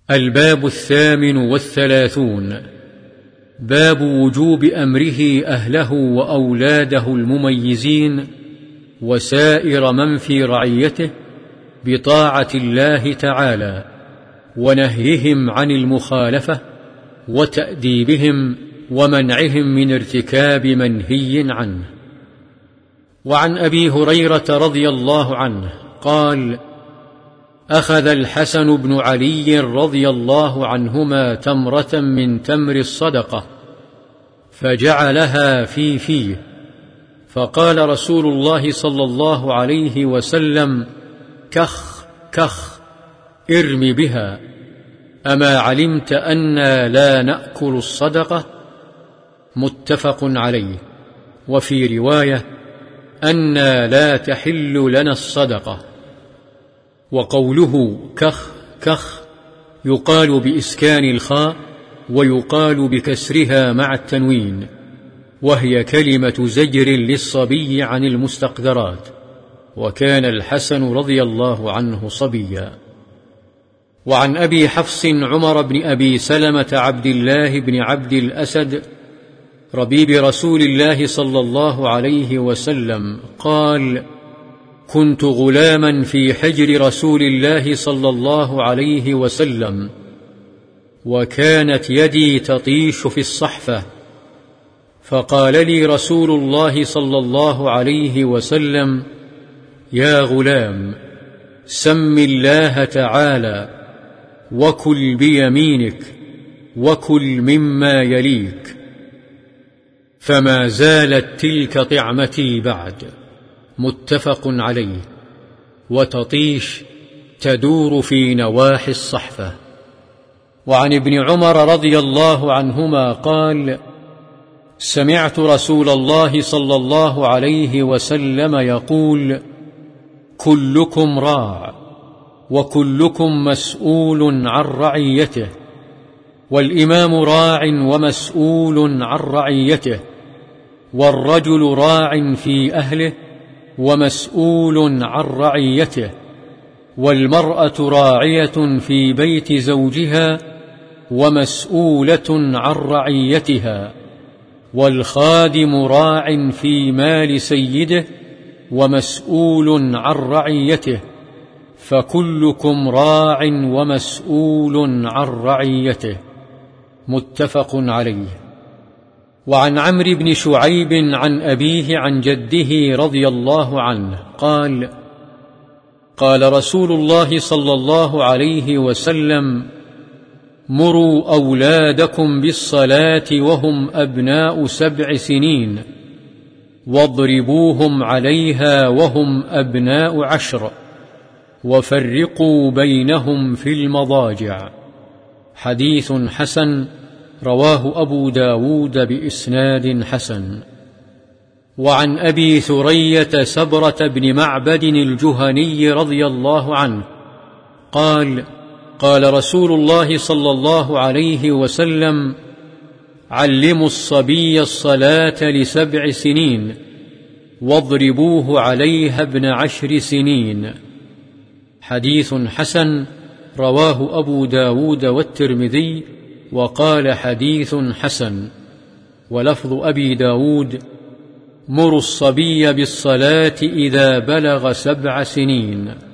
الباب 38 باب وجوب أمره أهله وأولاده المميزين وسائر من في رعيته بطاعة الله تعالى ونهيهم عن المخالفة وتأديبهم ومنعهم من ارتكاب منهي عنه. وعن أبي هريرة رضي الله عنه قال: أخذ الحسن بن علي رضي الله عنهما تمرة من تمر الصدقة فجعلها في فيه، فقال رسول الله صلى الله عليه وسلم: كخ كخ، ارم بها، أما علمت أنا لا نأكل الصدقة؟ متفق عليه. وفي رواية: أنا لا تحل لنا الصدقة. وقوله كخ كخ يقال بإسكان الخاء ويقال بكسرها مع التنوين، وهي كلمة زجر للصبي عن المستقذرات، وكان الحسن رضي الله عنه صبيا. وعن أبي حفص عمر بن أبي سلمة عبد الله بن عبد الأسد ربيب رسول الله صلى الله عليه وسلم قال: كنت غلاما في حجر رسول الله صلى الله عليه وسلم، وكانت يدي تطيش في الصحفة، فقال لي رسول الله صلى الله عليه وسلم: يا غلام، سم الله تعالى وكل بيمينك وكل مما يليك. فما زالت تلك طعمتي بعد. متفق عليه. وتطيش تدور في نواحي الصحفة. وعن ابن عمر رضي الله عنهما قال: سمعت رسول الله صلى الله عليه وسلم يقول: كلكم راع وكلكم مسؤول عن رعيته، والإمام راع ومسؤول عن رعيته، والرجل راع في أهله ومسؤول عن رعيته، والمرأة راعية في بيت زوجها ومسؤولة عن رعيتها، والخادم راع في مال سيده ومسؤول عن رعيته، فكلكم راع ومسؤول عن رعيته. متفق عليه. وعن عمرو بن شعيب عن أبيه عن جده رضي الله عنه قال: قال رسول الله صلى الله عليه وسلم: مروا أولادكم بالصلاة وهم أبناء 7 سنين، واضربوهم عليها وهم أبناء 10، وفرقوا بينهم في المضاجع. حديث حسن، رواه أبو داود بإسناد حسن. وعن أبي ثرية سبرة بن معبد الجهني رضي الله عنه قال: قال رسول الله صلى الله عليه وسلم: علموا الصبي الصلاة ل7 سنين، واضربوه عليها ابن 10 سنين. حديث حسن، رواه أبو داود والترمذي، وقال حديث حسن. ولفظ أبي داود: مروا الصبي بالصلاة إذا بلغ 7 سنين.